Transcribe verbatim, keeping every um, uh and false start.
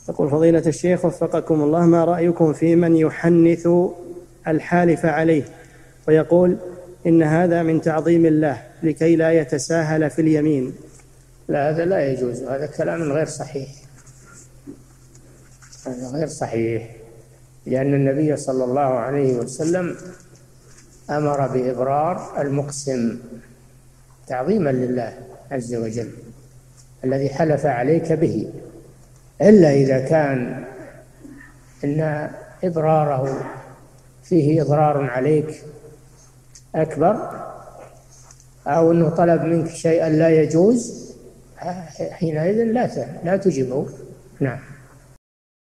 يقول فضيلة الشيخ وفقكم الله، ما رأيكم في من يحنث الحالف عليه ويقول إن هذا من تعظيم الله لكي لا يتساهل في اليمين؟ لا، هذا لا يجوز، هذا كلام غير صحيح، هذا غير صحيح، لأن النبي صلى الله عليه وسلم أمر بإبرار المقسم تعظيما لله عز وجل الذي حلف عليك به، إلا إذا كان إن إبراره فيه إضرار عليك أكبر أو أنه طلب منك شيئا لا يجوز، حينئذ لا لا تجبه. نعم.